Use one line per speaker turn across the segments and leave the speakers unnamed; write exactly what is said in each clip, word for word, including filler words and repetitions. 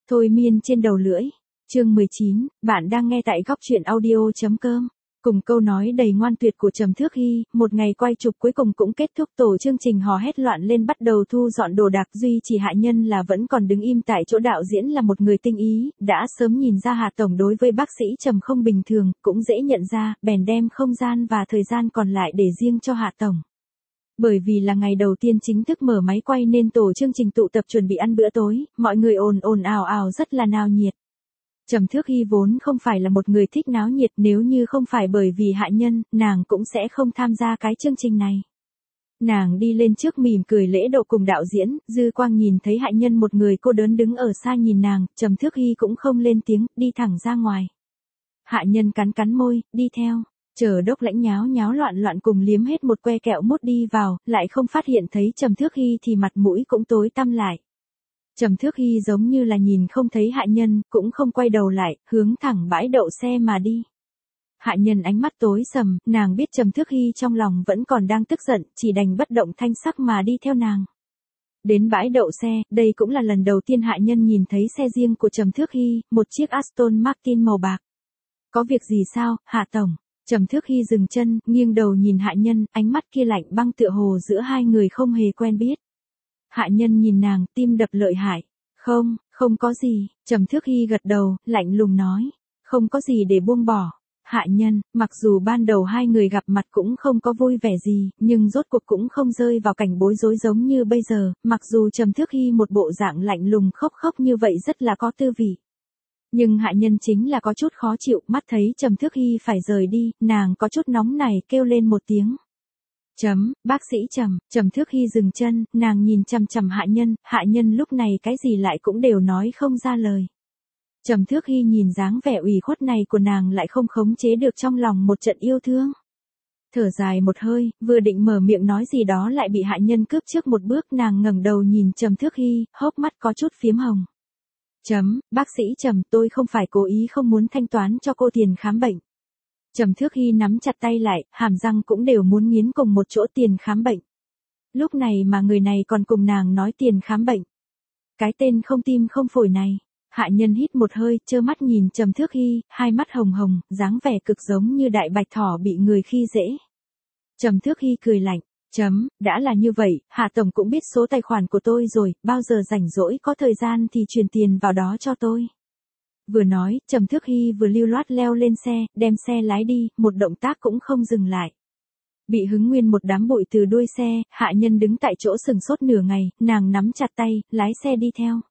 Thôi miên trên đầu lưỡi. Chương mười chín, bạn đang nghe tại góc truyện audio chấm com. Cùng câu nói đầy ngoan tuyệt của Trầm Thước Hy, một ngày quay chụp cuối cùng cũng kết thúc, tổ chương trình hò hét loạn lên bắt đầu thu dọn đồ đạc, duy chỉ Hạ Nhân là vẫn còn đứng im tại chỗ. Đạo diễn là một người tinh ý, đã sớm nhìn ra Hạ tổng đối với bác sĩ Trầm không bình thường, cũng dễ nhận ra, bèn đem không gian và thời gian còn lại để riêng cho Hạ tổng. Bởi vì là ngày đầu tiên chính thức mở máy quay nên tổ chương trình tụ tập chuẩn bị ăn bữa tối, mọi người ồn ồn ào ào rất là náo nhiệt. Trầm Thước Hy vốn không phải là một người thích náo nhiệt, nếu như không phải bởi vì Hạ Nhân, nàng cũng sẽ không tham gia cái chương trình này. Nàng đi lên trước mỉm cười lễ độ cùng đạo diễn, dư quang nhìn thấy Hạ Nhân một người cô đơn đứng ở xa nhìn nàng, Trầm Thước Hy cũng không lên tiếng, đi thẳng ra ngoài. Hạ Nhân cắn cắn môi, đi theo. Chờ Đốc Lãnh nháo nháo loạn loạn cùng liếm hết một que kẹo mút đi vào, lại không phát hiện thấy Trầm Thước Hy thì mặt mũi cũng tối tăm lại. Trầm Thước Hy giống như là nhìn không thấy Hạ Nhân, cũng không quay đầu lại, hướng thẳng bãi đậu xe mà đi. Hạ Nhân ánh mắt tối sầm, nàng biết Trầm Thước Hy trong lòng vẫn còn đang tức giận, chỉ đành bất động thanh sắc mà đi theo nàng. Đến bãi đậu xe, đây cũng là lần đầu tiên Hạ Nhân nhìn thấy xe riêng của Trầm Thước Hy, một chiếc Aston Martin màu bạc. Có việc gì sao, Hạ tổng? Trầm Thước Hy dừng chân, nghiêng đầu nhìn Hạ Nhân, ánh mắt kia lạnh băng tựa hồ giữa hai người không hề quen biết. Hạ Nhân nhìn nàng, tim đập lợi hại. Không, không có gì, Trầm Thước Hy gật đầu, lạnh lùng nói. Không có gì để buông bỏ. Hạ Nhân, mặc dù ban đầu hai người gặp mặt cũng không có vui vẻ gì, nhưng rốt cuộc cũng không rơi vào cảnh bối rối giống như bây giờ, mặc dù Trầm Thước Hy một bộ dạng lạnh lùng khốc khốc như vậy rất là có tư vị. Nhưng Hạ Nhân chính là có chút khó chịu, mắt thấy Trầm Thước Hy phải rời đi, nàng có chút nóng nảy kêu lên một tiếng. Chấm, bác sĩ Trầm, Trầm Thước Hy dừng chân, nàng nhìn chằm chằm Hạ Nhân, Hạ Nhân lúc này cái gì lại cũng đều nói không ra lời. Trầm Thước Hy nhìn dáng vẻ ủy khuất này của nàng lại không khống chế được trong lòng một trận yêu thương. Thở dài một hơi, vừa định mở miệng nói gì đó lại bị Hạ Nhân cướp trước một bước, nàng ngẩng đầu nhìn Trầm Thước Hy, hốc mắt có chút phiếm hồng. Chấm, bác sĩ Trầm, tôi không phải cố ý không muốn thanh toán cho cô tiền khám bệnh. Trầm Thước Hy nắm chặt tay lại, hàm răng cũng đều muốn nghiến cùng một chỗ tiền khám bệnh. Lúc này mà người này còn cùng nàng nói tiền khám bệnh. Cái tên không tim không phổi này. Hạ Nhân hít một hơi, trơ mắt nhìn Trầm Thước Hy, hai mắt hồng hồng, dáng vẻ cực giống như đại bạch thỏ bị người khi dễ. Trầm Thước Hy cười lạnh. Chấm, đã là như vậy, Hạ tổng cũng biết số tài khoản của tôi rồi, bao giờ rảnh rỗi có thời gian thì truyền tiền vào đó cho tôi. Vừa nói, Trầm Thước Hy vừa lưu loát leo lên xe, đem xe lái đi, một động tác cũng không dừng lại. Bị hứng nguyên một đám bụi từ đuôi xe, Hạ Nhân đứng tại chỗ sừng sốt nửa ngày, nàng nắm chặt tay, lái xe đi theo.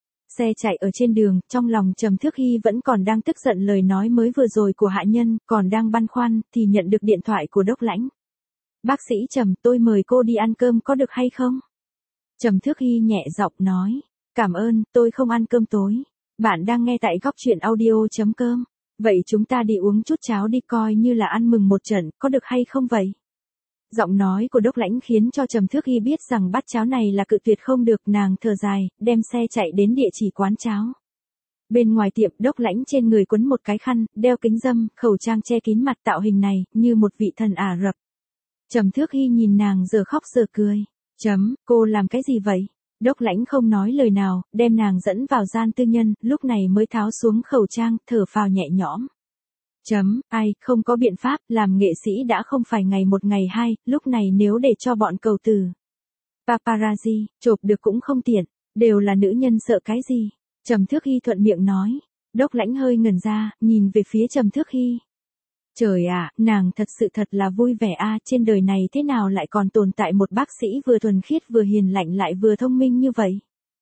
Xe chạy ở trên đường, trong lòng Trầm Thước Hy vẫn còn đang tức giận lời nói mới vừa rồi của Hạ Nhân, còn đang băn khoăn, thì nhận được điện thoại của Đốc Lãnh. Bác sĩ Trầm, tôi mời cô đi ăn cơm có được hay không? Trầm Thước Hy nhẹ giọng nói. Cảm ơn, tôi không ăn cơm tối. Bạn đang nghe tại góc truyện audio chấm com. Vậy chúng ta đi uống chút cháo đi, coi như là ăn mừng một trận, có được hay không vậy? Giọng nói của Đốc Lãnh khiến cho Trầm Thước Hy biết rằng bát cháo này là cự tuyệt không được, nàng thở dài, đem xe chạy đến địa chỉ quán cháo. Bên ngoài tiệm, Đốc Lãnh trên người quấn một cái khăn, đeo kính râm, khẩu trang che kín mặt, tạo hình này, như một vị thần Ả Rập. Trầm Thước Hy nhìn nàng giờ khóc giờ cười. Chấm, cô làm cái gì vậy? Đốc Lãnh không nói lời nào, đem nàng dẫn vào gian tư nhân, lúc này mới tháo xuống khẩu trang, thở phào nhẹ nhõm. Chấm, ai, không có biện pháp, làm nghệ sĩ đã không phải ngày một ngày hai, lúc này nếu để cho bọn cầu từ paparazzi chụp được cũng không tiện, đều là nữ nhân sợ cái gì? Trầm Thước Hy thuận miệng nói. Đốc Lãnh hơi ngẩn ra, nhìn về phía Trầm Thước Hy. Trời ạ, nàng thật sự thật là vui vẻ a, trên đời này thế nào lại còn tồn tại một bác sĩ vừa thuần khiết vừa hiền lạnh lại vừa thông minh như vậy?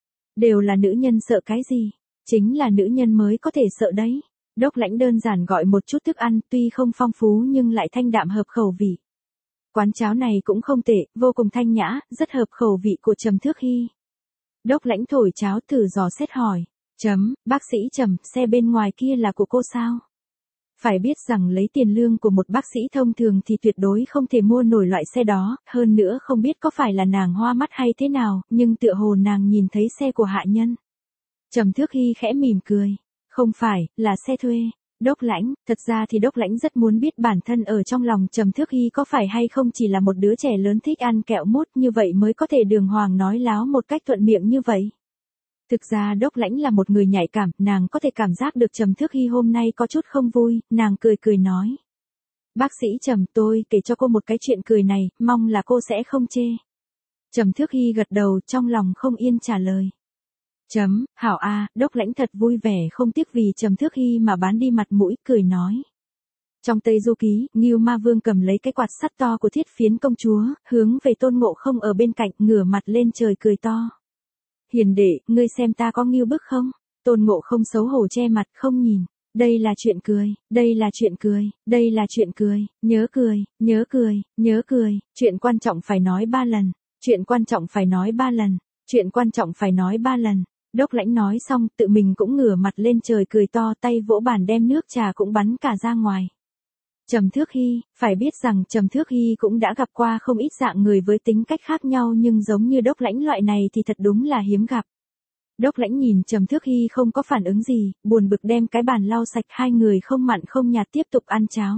Đều là nữ nhân sợ cái gì? Chính là nữ nhân mới có thể sợ đấy. Đốc Lãnh đơn giản gọi một chút thức ăn, tuy không phong phú nhưng lại thanh đạm hợp khẩu vị. Quán cháo này cũng không tệ, vô cùng thanh nhã, rất hợp khẩu vị của Trầm Thước Hy. Đốc Lãnh thổi cháo thử dò xét hỏi. Chấm, bác sĩ Trầm, xe bên ngoài kia là của cô sao? Phải biết rằng lấy tiền lương của một bác sĩ thông thường thì tuyệt đối không thể mua nổi loại xe đó, hơn nữa không biết có phải là nàng hoa mắt hay thế nào, nhưng tựa hồ nàng nhìn thấy xe của Hạ Nhân. Trầm Thước Hy khẽ mỉm cười. Không phải, là xe thuê. Đốc Lãnh, thật ra thì Đốc Lãnh rất muốn biết bản thân ở trong lòng Trầm Thước Hy có phải hay không chỉ là một đứa trẻ lớn thích ăn kẹo mút, như vậy mới có thể đường hoàng nói láo một cách thuận miệng như vậy. Thực ra Đốc Lãnh là một người nhạy cảm, nàng có thể cảm giác được Trầm Thước Hy hôm nay có chút không vui, nàng cười cười nói. Bác sĩ Trầm, tôi kể cho cô một cái chuyện cười này, mong là cô sẽ không chê. Trầm Thước Hy gật đầu, trong lòng không yên trả lời. Chấm, hảo a, Đốc Lãnh thật vui vẻ không tiếc vì Trầm Thước Hy mà bán đi mặt mũi, cười nói. Trong Tây Du Ký, Ngưu Ma Vương cầm lấy cái quạt sắt to của Thiết Phiến công chúa, hướng về Tôn Ngộ Không ở bên cạnh, ngửa mặt lên trời cười to. Hiền đệ, ngươi xem ta có ngưu bức không? Tôn Ngộ Không xấu hổ che mặt không nhìn. Đây là chuyện cười, đây là chuyện cười, đây là chuyện cười, nhớ cười, nhớ cười, nhớ cười, chuyện quan trọng phải nói ba lần, chuyện quan trọng phải nói ba lần, chuyện quan trọng phải nói ba lần. Đốc Lãnh nói xong, tự mình cũng ngửa mặt lên trời cười to, tay vỗ bàn đem nước trà cũng bắn cả ra ngoài. Trầm Thước Hy, phải biết rằng Trầm Thước Hy cũng đã gặp qua không ít dạng người với tính cách khác nhau nhưng giống như Đốc Lãnh loại này thì thật đúng là hiếm gặp. Đốc Lãnh nhìn Trầm Thước Hy không có phản ứng gì, buồn bực đem cái bàn lau sạch, hai người không mặn không nhạt tiếp tục ăn cháo.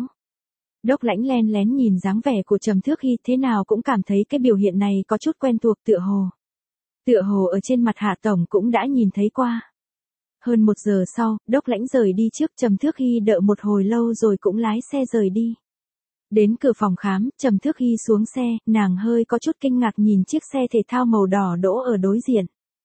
Đốc Lãnh len lén nhìn dáng vẻ của Trầm Thước Hy thế nào cũng cảm thấy cái biểu hiện này có chút quen thuộc tựa hồ. Tựa hồ ở trên mặt Hạ Tổng cũng đã nhìn thấy qua. Hơn một giờ sau, Đốc Lãnh rời đi trước, Trầm Thước Hy đợi một hồi lâu rồi cũng lái xe rời đi. Đến cửa phòng khám, Trầm Thước Hy xuống xe, nàng hơi có chút kinh ngạc nhìn chiếc xe thể thao màu đỏ đỗ ở đối diện.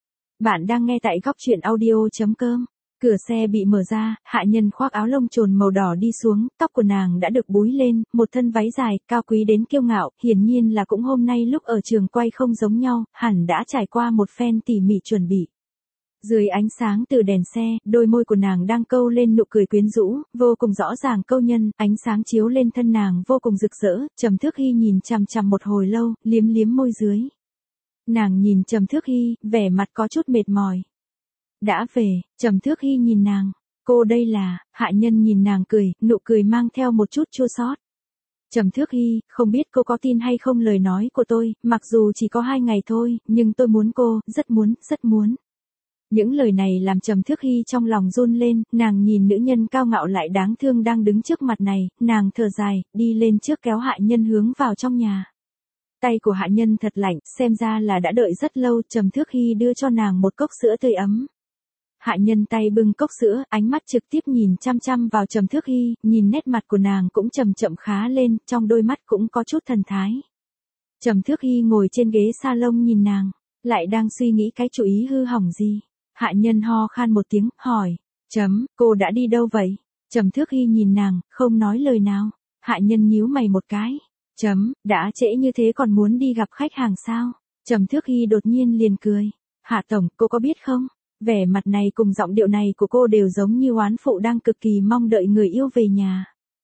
Bạn đang nghe tại góc truyện audio.com. Cửa xe bị mở ra, hạ nhân khoác áo lông trồn màu đỏ đi xuống, tóc của nàng đã được búi lên, một thân váy dài, cao quý đến kiêu ngạo, hiển nhiên là cũng hôm nay lúc ở trường quay không giống nhau, hẳn đã trải qua một phen tỉ mỉ chuẩn bị. Dưới ánh sáng từ đèn xe, đôi môi của nàng đang câu lên nụ cười quyến rũ, vô cùng rõ ràng câu nhân, ánh sáng chiếu lên thân nàng vô cùng rực rỡ, Trầm Thước Hy nhìn chằm chằm một hồi lâu, liếm liếm môi dưới. Nàng nhìn Trầm Thước Hy, vẻ mặt có chút mệt mỏi. Đã về, Trầm Thước Hy nhìn nàng, cô đây là, hạ nhân nhìn nàng cười, nụ cười mang theo một chút chua xót. Trầm Thước Hy, không biết cô có tin hay không lời nói của tôi, mặc dù chỉ có hai ngày thôi, nhưng tôi muốn cô, rất muốn, rất muốn. Những lời này làm Trầm Thước Hy trong lòng run lên, nàng nhìn nữ nhân cao ngạo lại đáng thương đang đứng trước mặt này, nàng thở dài, đi lên trước kéo hạ nhân hướng vào trong nhà. Tay của hạ nhân thật lạnh, xem ra là đã đợi rất lâu, Trầm Thước Hy đưa cho nàng một cốc sữa tươi ấm. Hạ nhân tay bưng cốc sữa, ánh mắt trực tiếp nhìn chăm chăm vào Trầm Thước Hy, nhìn nét mặt của nàng cũng chậm chậm khá lên, trong đôi mắt cũng có chút thần thái. Trầm Thước Hy ngồi trên ghế salon nhìn nàng, lại đang suy nghĩ cái chủ ý hư hỏng gì. Hạ nhân ho khan một tiếng, hỏi, chấm, cô đã đi đâu vậy? Trầm Thước Hy nhìn nàng, không nói lời nào. Hạ nhân nhíu mày một cái. Chấm, đã trễ như thế còn muốn đi gặp khách hàng sao? Trầm Thước Hy đột nhiên liền cười. Hạ Tổng, cô có biết không? Vẻ mặt này cùng giọng điệu này của cô đều giống như oán phụ đang cực kỳ mong đợi người yêu về nhà.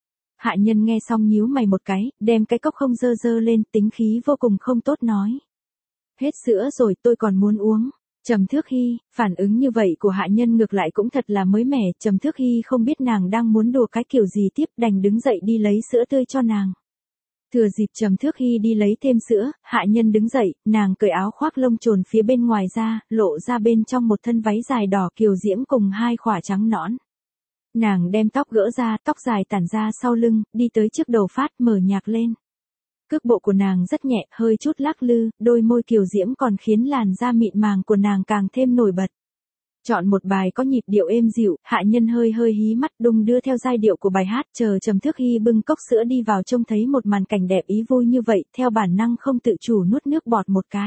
Hạ nhân nghe xong nhíu mày một cái, đem cái cốc không dơ dơ lên, tính khí vô cùng không tốt nói. Hết sữa rồi, tôi còn muốn uống. Trầm Thước Hy, phản ứng như vậy của hạ nhân ngược lại cũng thật là mới mẻ, Trầm Thước Hy không biết nàng đang muốn đùa cái kiểu gì tiếp, đành đứng dậy đi lấy sữa tươi cho nàng. Thừa dịp Trầm Thước Hy đi lấy thêm sữa, hạ nhân đứng dậy, nàng cởi áo khoác lông trồn phía bên ngoài ra, lộ ra bên trong một thân váy dài đỏ kiều diễm cùng hai khỏa trắng nõn. Nàng đem tóc gỡ ra, tóc dài tản ra sau lưng, đi tới trước đầu phát mở nhạc lên. Cước bộ của nàng rất nhẹ, hơi chút lắc lư, đôi môi kiều diễm còn khiến làn da mịn màng của nàng càng thêm nổi bật. Chọn một bài có nhịp điệu êm dịu, hạ nhân hơi hơi hí mắt đung đưa theo giai điệu của bài hát, chờ Trầm Thước Hy bưng cốc sữa đi vào trông thấy một màn cảnh đẹp ý vui như vậy, theo bản năng không tự chủ nuốt nước bọt một cái.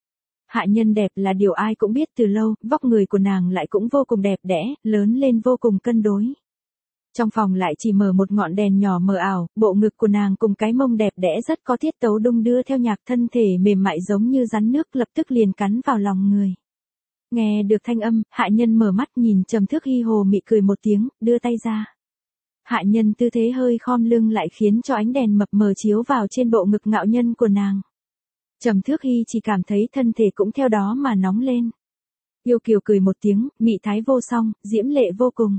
Hạ nhân đẹp là điều ai cũng biết từ lâu, vóc người của nàng lại cũng vô cùng đẹp đẽ, lớn lên vô cùng cân đối. Trong phòng lại chỉ mở một ngọn đèn nhỏ mờ ảo, bộ ngực của nàng cùng cái mông đẹp đẽ rất có tiết tấu đung đưa theo nhạc, thân thể mềm mại giống như rắn nước lập tức liền cắn vào lòng người. Nghe được thanh âm, hạ nhân mở mắt nhìn Trầm Thước Hy hồ mị cười một tiếng, đưa tay ra. Hạ nhân tư thế hơi khom lưng lại khiến cho ánh đèn mập mờ chiếu vào trên bộ ngực ngạo nhân của nàng. Trầm Thước Hy chỉ cảm thấy thân thể cũng theo đó mà nóng lên. Yêu kiều cười một tiếng, mị thái vô song, diễm lệ vô cùng.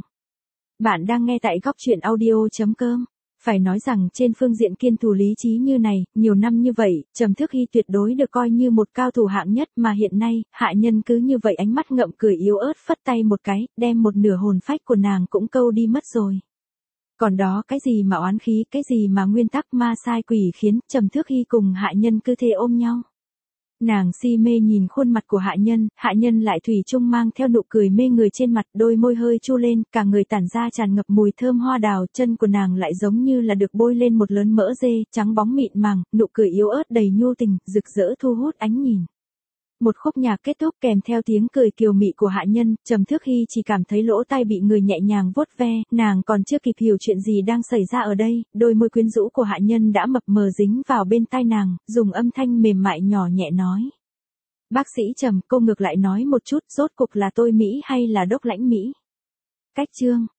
Bạn đang nghe tại góc truyện audio.com. Phải nói rằng trên phương diện kiên thủ lý trí như này, nhiều năm như vậy, Trầm Thước Hy tuyệt đối được coi như một cao thủ hạng nhất mà hiện nay, hạ nhân cứ như vậy ánh mắt ngậm cười yếu ớt phất tay một cái, đem một nửa hồn phách của nàng cũng câu đi mất rồi. Còn đó cái gì mà oán khí, cái gì mà nguyên tắc ma sai quỷ khiến Trầm Thước Hy cùng hạ nhân cứ thế ôm nhau. Nàng si mê nhìn khuôn mặt của hạ nhân, hạ nhân lại thủy chung mang theo nụ cười mê người trên mặt, đôi môi hơi chu lên, cả người tản ra tràn ngập mùi thơm hoa đào, chân của nàng lại giống như là được bôi lên một lớn mỡ dê, trắng bóng mịn màng, nụ cười yếu ớt đầy nhu tình, rực rỡ thu hút ánh nhìn. Một khúc nhạc kết thúc kèm theo tiếng cười kiều mị của hạ nhân, Trầm Thước Hy chỉ cảm thấy lỗ tai bị người nhẹ nhàng vuốt ve, nàng còn chưa kịp hiểu chuyện gì đang xảy ra ở đây, đôi môi quyến rũ của hạ nhân đã mập mờ dính vào bên tai nàng, dùng âm thanh mềm mại nhỏ nhẹ nói. Bác sĩ Trầm, cô ngược lại nói một chút, rốt cuộc là tôi Mỹ hay là Đốc Lãnh Mỹ? Cách chương